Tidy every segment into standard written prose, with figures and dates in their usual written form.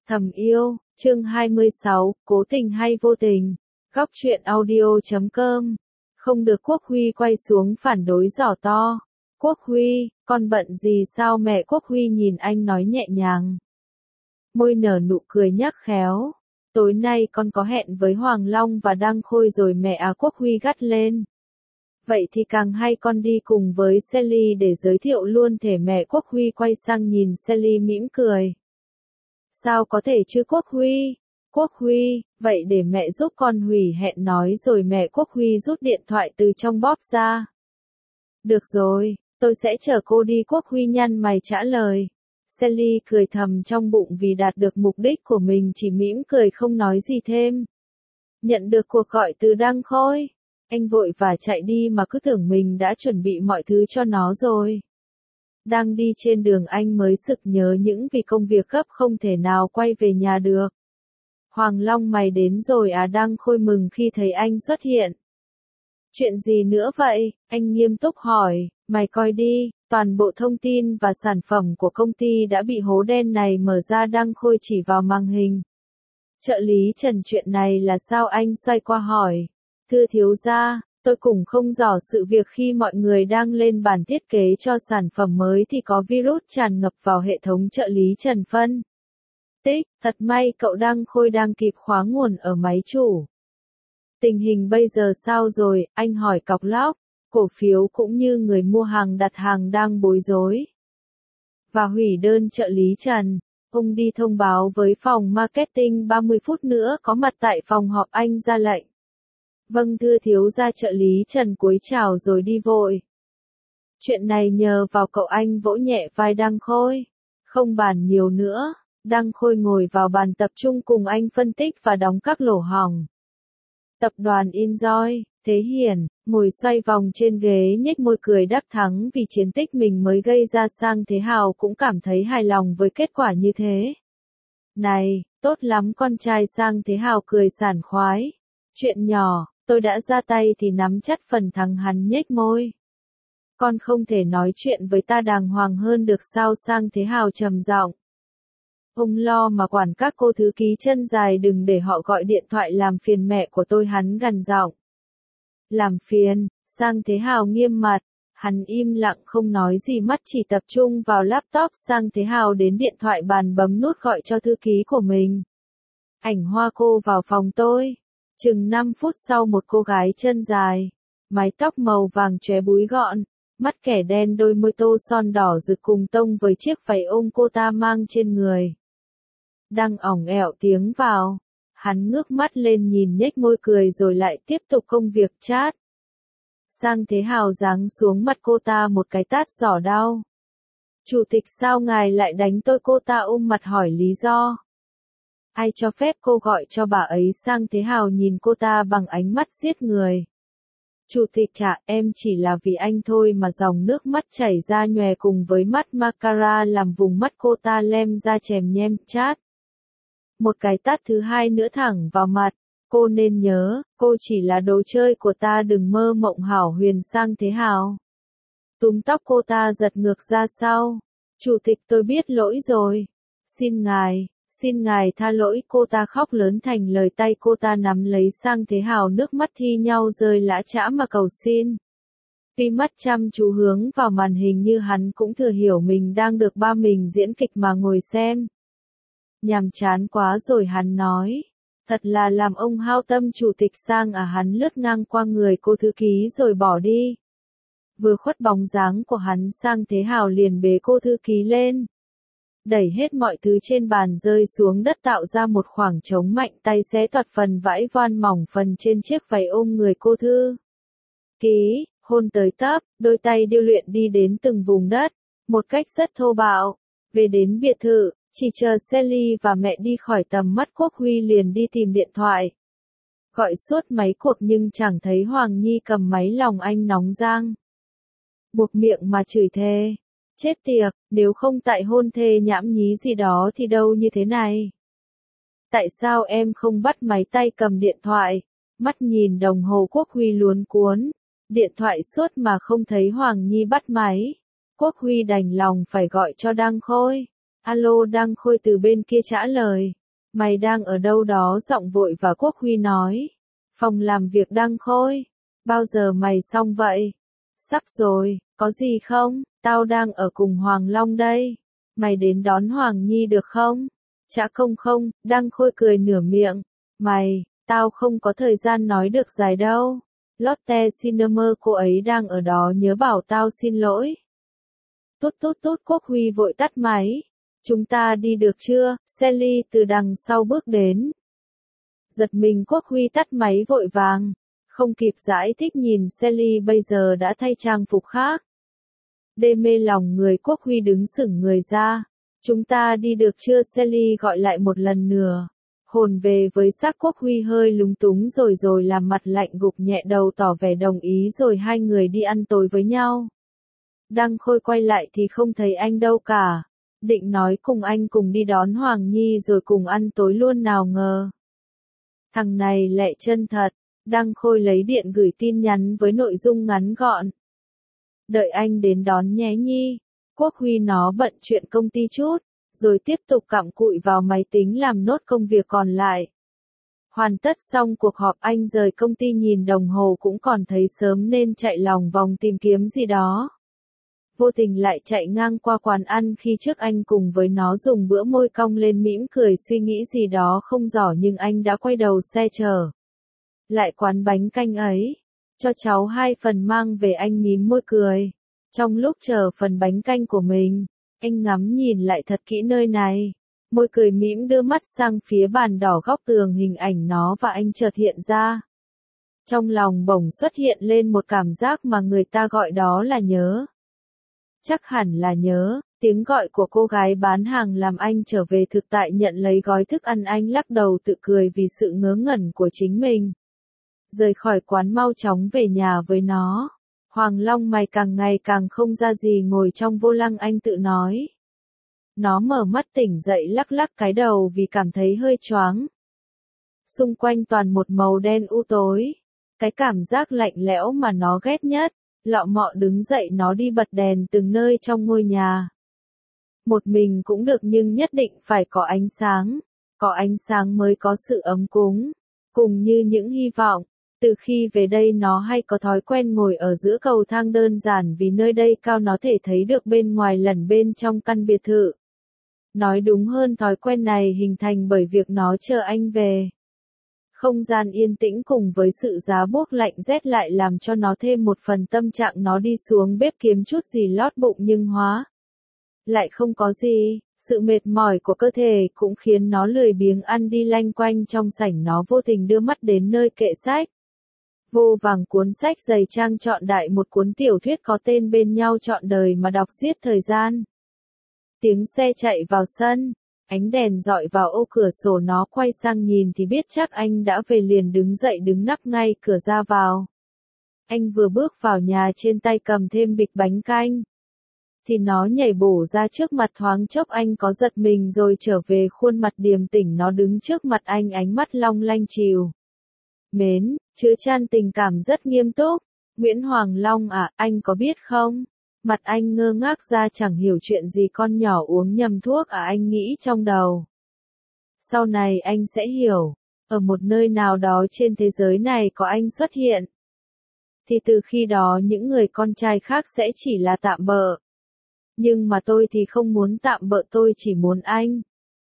Thầm yêu, chương 26, cố tình hay vô tình. Góc truyện audio.com. Không được Quốc Huy quay xuống phản đối giỏ to. Quốc Huy, con bận gì sao mẹ? Quốc Huy nhìn anh nói nhẹ nhàng. Môi nở nụ cười nhắc khéo. Tối nay con có hẹn với Hoàng Long và Đăng Khôi rồi mẹ à? Quốc Huy gắt lên. Vậy thì càng hay, con đi cùng với Sally để giới thiệu luôn thể mẹ. Quốc Huy quay sang nhìn Sally mỉm cười. Sao có thể chứ Quốc Huy? Quốc Huy, vậy để mẹ giúp con hủy hẹn nói rồi mẹ. Quốc Huy rút điện thoại từ trong bóp ra. Được rồi, tôi sẽ chở cô đi. Quốc Huy nhăn mày trả lời. Sally cười thầm trong bụng vì đạt được mục đích của mình, chỉ mỉm cười không nói gì thêm. Nhận được cuộc gọi từ Đăng Khôi, anh vội vã chạy đi mà cứ tưởng mình đã chuẩn bị mọi thứ cho nó rồi. Đang đi trên đường anh mới sực nhớ những vì công việc gấp không thể nào quay về nhà được. Hoàng Long, mày đến rồi à? Đăng Khôi mừng khi thấy anh xuất hiện. Chuyện gì nữa vậy? Anh nghiêm túc hỏi. Mày coi đi, toàn bộ thông tin và sản phẩm của công ty đã bị hố đen này mở ra. Đăng Khôi chỉ vào màn hình. Trợ lý Trần, chuyện này là sao? Anh xoay qua hỏi. Thưa thiếu gia, tôi cũng không rõ sự việc khi mọi người đang lên bản thiết kế cho sản phẩm mới thì có virus tràn ngập vào hệ thống. Trợ lý Trần phân tích, thật may cậu Đăng Khôi đang kịp khóa nguồn ở máy chủ. Tình hình bây giờ sao rồi? Anh hỏi cọc lóc. Cổ phiếu cũng như người mua hàng đặt hàng đang bối rối và hủy đơn. Trợ lý Trần, ông đi thông báo với phòng marketing 30 phút nữa có mặt tại phòng họp. Anh ra lệnh. Vâng thưa thiếu gia. Trợ lý Trần cúi chào rồi đi vội. Chuyện này nhờ vào cậu. Anh vỗ nhẹ vai Đăng Khôi. Không bàn nhiều nữa. Đăng Khôi ngồi vào bàn tập trung cùng anh phân tích và đóng các lỗ hổng. Tập đoàn Enjoy, Thế Hiển, ngồi xoay vòng trên ghế nhếch môi cười đắc thắng vì chiến tích mình mới gây ra. Sang Thế Hào cũng cảm thấy hài lòng với kết quả như thế. Này, tốt lắm con trai. Sang Thế Hào cười sảng khoái. Chuyện nhỏ, tôi đã ra tay thì nắm chắc phần thắng. Hắn nhếch môi. Con không thể nói chuyện với ta đàng hoàng hơn được sao? Sang Thế Hào trầm giọng. Ông lo mà quản các cô thư ký chân dài, đừng để họ gọi điện thoại làm phiền mẹ của tôi. Hắn gằn giọng. Làm phiền? Sang Thế Hào nghiêm mặt. Hắn im lặng không nói gì, mắt chỉ tập trung vào laptop. Sang Thế Hào đến điện thoại bàn bấm nút gọi cho thư ký của mình. Ảnh Hoa, cô vào phòng tôi. Chừng 5 phút sau, một cô gái chân dài, mái tóc màu vàng chóe búi gọn, mắt kẻ đen, đôi môi tô son đỏ rực cùng tông với chiếc váy ôm cô ta mang trên người. Đang ỏng ẻo tiếng vào. Hắn ngước mắt lên nhìn, nhếch môi cười rồi lại tiếp tục công việc chat. Sang Thế Hào giáng xuống mặt cô ta một cái tát giỏ đau. Chủ tịch, sao ngài lại đánh tôi? Cô ta ôm mặt hỏi lý do. Ai cho phép cô gọi cho bà ấy? Sang Thế Hào nhìn cô ta bằng ánh mắt giết người. Chủ tịch ạ, em chỉ là vì anh thôi mà. Dòng nước mắt chảy ra nhòe cùng với mắt mascara làm vùng mắt cô ta lem ra chèm nhem. Chát. Một cái tát thứ hai nữa thẳng vào mặt. Cô nên nhớ, cô chỉ là đồ chơi của ta, đừng mơ mộng hảo huyền. Sang Thế Hào túm tóc cô ta giật ngược ra sau. Chủ tịch, tôi biết lỗi rồi. Xin ngài tha lỗi. Cô ta khóc lớn thành lời, tay cô ta nắm lấy Sang Thế Hào, nước mắt thi nhau rơi lã chã mà cầu xin. Vì mắt chăm chú hướng vào màn hình như hắn cũng thừa hiểu mình đang được ba mình diễn kịch mà ngồi xem. Nhàm chán quá rồi, hắn nói. Thật là làm ông hao tâm. Chủ tịch Sang à? Hắn lướt ngang qua người cô thư ký rồi bỏ đi. Vừa khuất bóng dáng của hắn, Sang Thế Hào liền bế cô thư ký lên. Đẩy hết mọi thứ trên bàn rơi xuống đất tạo ra một khoảng trống mạnh, tay xé toạc phần vải voan mỏng phần trên chiếc váy ôm người cô thư ký, hôn tới tấp, đôi tay điêu luyện đi đến từng vùng đất, một cách rất thô bạo. Về đến biệt thự, chỉ chờ Sally và mẹ đi khỏi tầm mắt, Quốc Huy liền đi tìm điện thoại. Gọi suốt mấy cuộc nhưng chẳng thấy Hoàng Nhi cầm máy. Lòng anh nóng rang. Buộc miệng mà chửi thề. Chết tiệt, nếu không tại hôn thê nhảm nhí gì đó thì đâu như thế này. Tại sao em không bắt máy? Tay cầm điện thoại, mắt nhìn đồng hồ. Quốc Huy luống cuống. Điện thoại suốt mà không thấy Hoàng Nhi bắt máy. Quốc Huy đành lòng phải gọi cho Đăng Khôi. Alo Đăng Khôi từ bên kia trả lời. Mày đang ở đâu đó? Giọng vội và Quốc Huy nói. Phòng làm việc Đăng Khôi. Bao giờ mày xong vậy? Sắp rồi, có gì không? Tao đang ở cùng Hoàng Long đây. Mày đến đón Hoàng Nhi được không? Chả không, Đăng Khôi cười nửa miệng. Tao không có thời gian nói được dài đâu. Lotte Cinema cô ấy đang ở đó nhớ bảo tao xin lỗi. Tút Quốc Huy vội tắt máy. Chúng ta đi được chưa? Sally từ đằng sau bước đến. Giật mình Quốc Huy tắt máy vội vàng. Không kịp giải thích nhìn Sally bây giờ đã thay trang phục khác. Đê mê lòng người Quốc Huy đứng sững người ra. Chúng ta đi được chưa? Sally gọi lại một lần nữa. Hồn về với xác Quốc Huy hơi lúng túng rồi làm mặt lạnh gục nhẹ đầu tỏ vẻ đồng ý rồi hai người đi ăn tối với nhau. Đăng Khôi quay lại thì không thấy anh đâu cả. Định nói cùng anh cùng đi đón Hoàng Nhi rồi cùng ăn tối luôn nào ngờ. Thằng này lẹ chân thật. Đăng Khôi lấy điện gửi tin nhắn với nội dung ngắn gọn. Đợi anh đến đón nhé Nhi. Quốc Huy nó bận chuyện công ty chút, rồi tiếp tục cặm cụi vào máy tính làm nốt công việc còn lại. Hoàn tất xong cuộc họp anh rời công ty nhìn đồng hồ cũng còn thấy sớm nên chạy lòng vòng tìm kiếm gì đó. Vô tình lại chạy ngang qua quán ăn khi trước anh cùng với nó dùng bữa môi cong lên mỉm cười suy nghĩ gì đó không rõ nhưng anh đã quay đầu xe chờ. Lại quán bánh canh ấy. Cho cháu 2 phần mang về anh mím môi cười. Trong lúc chờ phần bánh canh của mình, anh ngắm nhìn lại thật kỹ nơi này. Môi cười mỉm đưa mắt sang phía bàn đỏ góc tường hình ảnh nó và anh chợt hiện ra. Trong lòng bỗng xuất hiện lên một cảm giác mà người ta gọi đó là nhớ. Chắc hẳn là nhớ, tiếng gọi của cô gái bán hàng làm anh trở về thực tại nhận lấy gói thức ăn anh lắc đầu tự cười vì sự ngớ ngẩn của chính mình. Rời khỏi quán mau chóng về nhà với nó. Hoàng Long mày càng ngày càng không ra gì ngồi trong vô lăng anh tự nói. Nó mở mắt tỉnh dậy lắc lắc cái đầu vì cảm thấy hơi choáng. Xung quanh toàn một màu đen u tối. Cái cảm giác lạnh lẽo mà nó ghét nhất. Lọ mọ đứng dậy nó đi bật đèn từng nơi trong ngôi nhà. Một mình cũng được nhưng nhất định phải có ánh sáng. Có ánh sáng mới có sự ấm cúng. Cùng như những hy vọng. Từ khi về đây nó hay có thói quen ngồi ở giữa cầu thang đơn giản vì nơi đây cao nó thể thấy được bên ngoài lẫn bên trong căn biệt thự. Nói đúng hơn thói quen này hình thành bởi việc nó chờ anh về. Không gian yên tĩnh cùng với sự giá buốt lạnh rét lại làm cho nó thêm một phần tâm trạng nó đi xuống bếp kiếm chút gì lót bụng nhưng hóa. Lại không có gì, sự mệt mỏi của cơ thể cũng khiến nó lười biếng ăn đi lanh quanh trong sảnh nó vô tình đưa mắt đến nơi kệ sách. Vô vàng cuốn sách dày trang trọn đại một cuốn tiểu thuyết có tên Bên nhau trọn đời mà đọc giết thời gian. Tiếng xe chạy vào sân, ánh đèn dọi vào ô cửa sổ nó quay sang nhìn thì biết chắc anh đã về liền đứng dậy đứng nắp ngay cửa ra vào. Anh vừa bước vào nhà trên tay cầm thêm bịch bánh canh. Thì nó nhảy bổ ra trước mặt thoáng chốc anh có giật mình rồi trở về khuôn mặt điềm tĩnh nó đứng trước mặt anh ánh mắt long lanh chiều. Mến, chứa chan tình cảm rất nghiêm túc. Nguyễn Hoàng Long à, anh có biết không? Mặt anh ngơ ngác ra chẳng hiểu chuyện gì con nhỏ uống nhầm thuốc à anh nghĩ trong đầu. Sau này anh sẽ hiểu, ở một nơi nào đó trên thế giới này có anh xuất hiện. Thì từ khi đó những người con trai khác sẽ chỉ là tạm bợ. Nhưng mà tôi thì không muốn tạm bợ tôi chỉ muốn anh.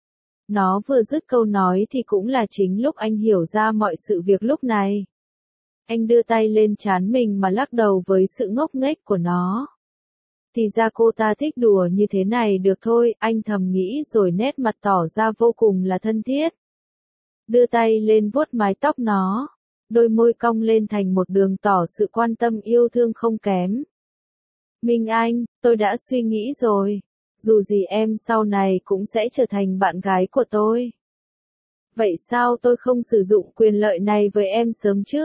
Nó vừa dứt câu nói thì cũng là chính lúc anh hiểu ra mọi sự việc lúc này. Anh đưa tay lên trán mình mà lắc đầu với sự ngốc nghếch của nó. Thì ra cô ta thích đùa như thế này được thôi, anh thầm nghĩ rồi nét mặt tỏ ra vô cùng là thân thiết. Đưa tay lên vuốt mái tóc nó, đôi môi cong lên thành một đường tỏ sự quan tâm yêu thương không kém. Minh Anh, tôi đã suy nghĩ rồi, dù gì em sau này cũng sẽ trở thành bạn gái của tôi. Vậy sao tôi không sử dụng quyền lợi này với em sớm chứ?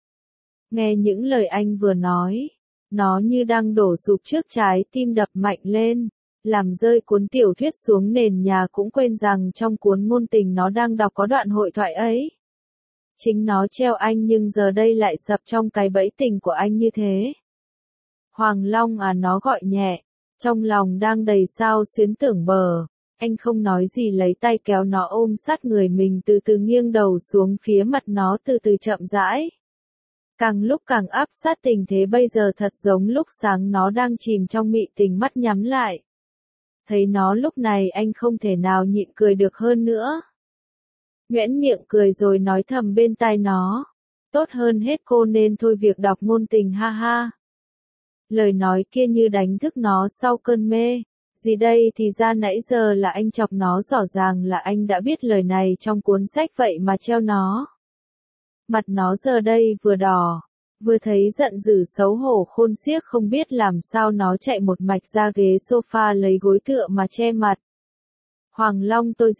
Nghe những lời anh vừa nói, nó như đang đổ sụp trước trái tim đập mạnh lên, làm rơi cuốn tiểu thuyết xuống nền nhà cũng quên rằng trong cuốn ngôn tình nó đang đọc có đoạn hội thoại ấy. Chính nó treo anh nhưng giờ đây lại sập trong cái bẫy tình của anh như thế. Hoàng Long à nó gọi nhẹ, trong lòng đang đầy sao xuyến tưởng bờ. Anh không nói gì lấy tay kéo nó ôm sát người mình từ từ nghiêng đầu xuống phía mặt nó từ từ chậm rãi. Càng lúc càng áp sát tình thế bây giờ thật giống lúc sáng nó đang chìm trong mị tình mắt nhắm lại. Thấy nó lúc này anh không thể nào nhịn cười được hơn nữa. Nhoẻn miệng cười rồi nói thầm bên tai nó. Tốt hơn hết cô nên thôi việc đọc ngôn tình ha ha. Lời nói kia như đánh thức nó sau cơn mê. Gì đây thì ra nãy giờ là anh chọc nó, rõ ràng là anh đã biết lời này trong cuốn sách vậy mà treo nó. Mặt nó giờ đây vừa đỏ, vừa thấy giận dữ xấu hổ khôn xiếc, không biết làm sao nó chạy một mạch ra ghế sofa lấy gối tựa mà che mặt. Hoàng Long, tôi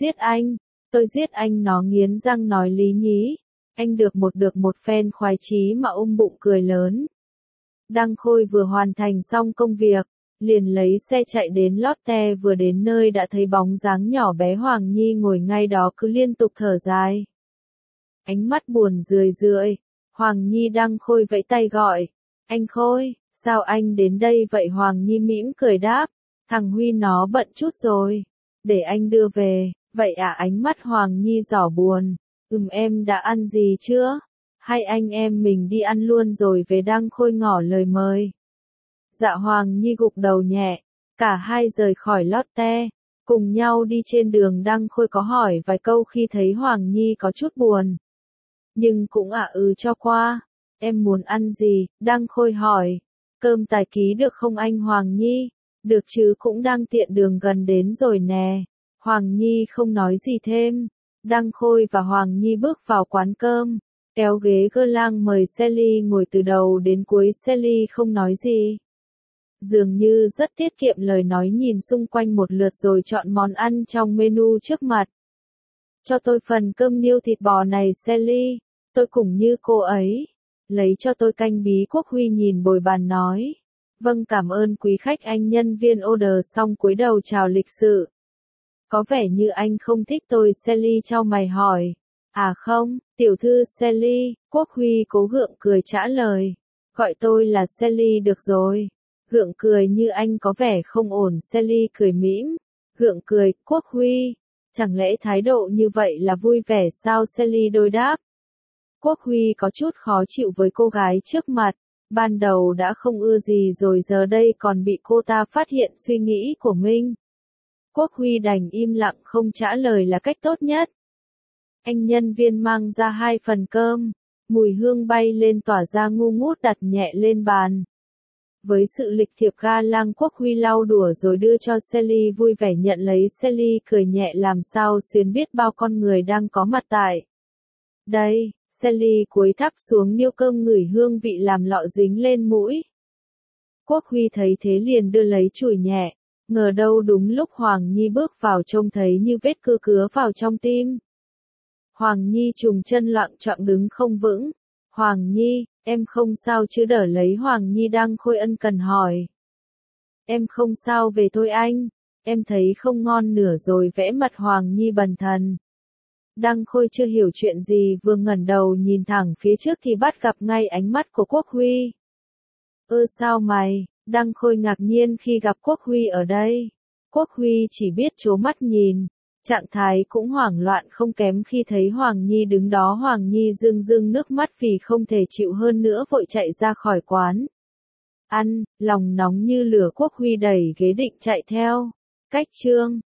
giết anh, nó nghiến răng nói lý nhí. Anh được một phen khoái chí mà bụng cười lớn. Đăng Khôi vừa hoàn thành xong công việc, liền lấy xe chạy đến Lotte, vừa đến nơi đã thấy bóng dáng nhỏ bé Hoàng Nhi ngồi ngay đó cứ liên tục thở dài. Ánh mắt buồn rười rượi, Hoàng Nhi. Đăng Khôi vẫy tay gọi, anh Khôi, sao anh đến đây vậy? Hoàng Nhi mỉm cười đáp, thằng Huy nó bận chút rồi, để anh đưa về. Vậy à? Ánh mắt Hoàng Nhi giỏ buồn, em đã ăn gì chưa? Hay anh em mình đi ăn luôn rồi về? Đăng Khôi ngỏ lời mời. Dạ. Hoàng Nhi gục đầu nhẹ, cả hai rời khỏi Lotte, cùng nhau đi trên đường. Đăng Khôi có hỏi vài câu khi thấy Hoàng Nhi có chút buồn. Nhưng cũng cho qua. Em muốn ăn gì? Đăng Khôi hỏi. Cơm tài ký được không anh? Hoàng Nhi. Được chứ, cũng đang tiện đường gần đến rồi nè. Hoàng Nhi không nói gì thêm. Đăng Khôi và Hoàng Nhi bước vào quán cơm, kéo ghế gơ lang mời Sally ngồi từ đầu đến cuối. Sally không nói gì, dường như rất tiết kiệm lời nói, nhìn xung quanh một lượt rồi chọn món ăn trong menu trước mặt. Cho tôi phần cơm niêu thịt bò này Sally, tôi cũng như cô ấy. Lấy cho tôi canh bí. Quốc Huy nhìn bồi bàn nói. Vâng, cảm ơn quý khách. Anh nhân viên order xong cúi đầu chào lịch sự. Có vẻ như anh không thích tôi. Sally chau mày hỏi. À không, tiểu thư Sally. Quốc Huy cố gượng cười trả lời. Gọi tôi là Sally được rồi. Gượng cười như anh có vẻ không ổn. Sally cười mỉm. Gượng cười. Quốc Huy, chẳng lẽ thái độ như vậy là vui vẻ sao? Sally đôi đáp. Quốc Huy có chút khó chịu với cô gái trước mặt. Ban đầu đã không ưa gì rồi, giờ đây còn bị cô ta phát hiện suy nghĩ của mình. Quốc Huy đành im lặng không trả lời là cách tốt nhất. Anh nhân viên mang ra 2 phần cơm, mùi hương bay lên tỏa ra ngu ngút, đặt nhẹ lên bàn. Với sự lịch thiệp ga lăng, Quốc Huy lau đũa rồi đưa cho Sally, vui vẻ nhận lấy. Sally cười nhẹ làm sao xuyến biết bao con người đang có mặt tại đây. Sally cúi thấp xuống niêu cơm, ngửi hương vị làm lọ dính lên mũi. Quốc Huy thấy thế liền đưa lấy chùi nhẹ, ngờ đâu đúng lúc Hoàng Nhi bước vào trông thấy như vết cưa cứa vào trong tim. Hoàng Nhi trùng chân loạng choạng đứng không vững. Hoàng Nhi, em không sao chứ? Đỡ lấy Hoàng Nhi. Đăng Khôi ân cần hỏi. Em không sao, về thôi anh, em thấy không ngon nửa rồi. Vẽ mặt Hoàng Nhi bần thần. Đăng Khôi chưa hiểu chuyện gì, vừa ngẩng đầu nhìn thẳng phía trước thì bắt gặp ngay ánh mắt của Quốc Huy. Sao mày? Đăng Khôi ngạc nhiên khi gặp Quốc Huy ở đây. Quốc Huy chỉ biết trố mắt nhìn, trạng thái cũng hoảng loạn không kém khi thấy Hoàng Nhi đứng đó. Hoàng Nhi rưng rưng nước mắt vì không thể chịu hơn nữa, vội chạy ra khỏi quán ăn, lòng nóng như lửa. Quốc Huy đẩy ghế định chạy theo. Cách chương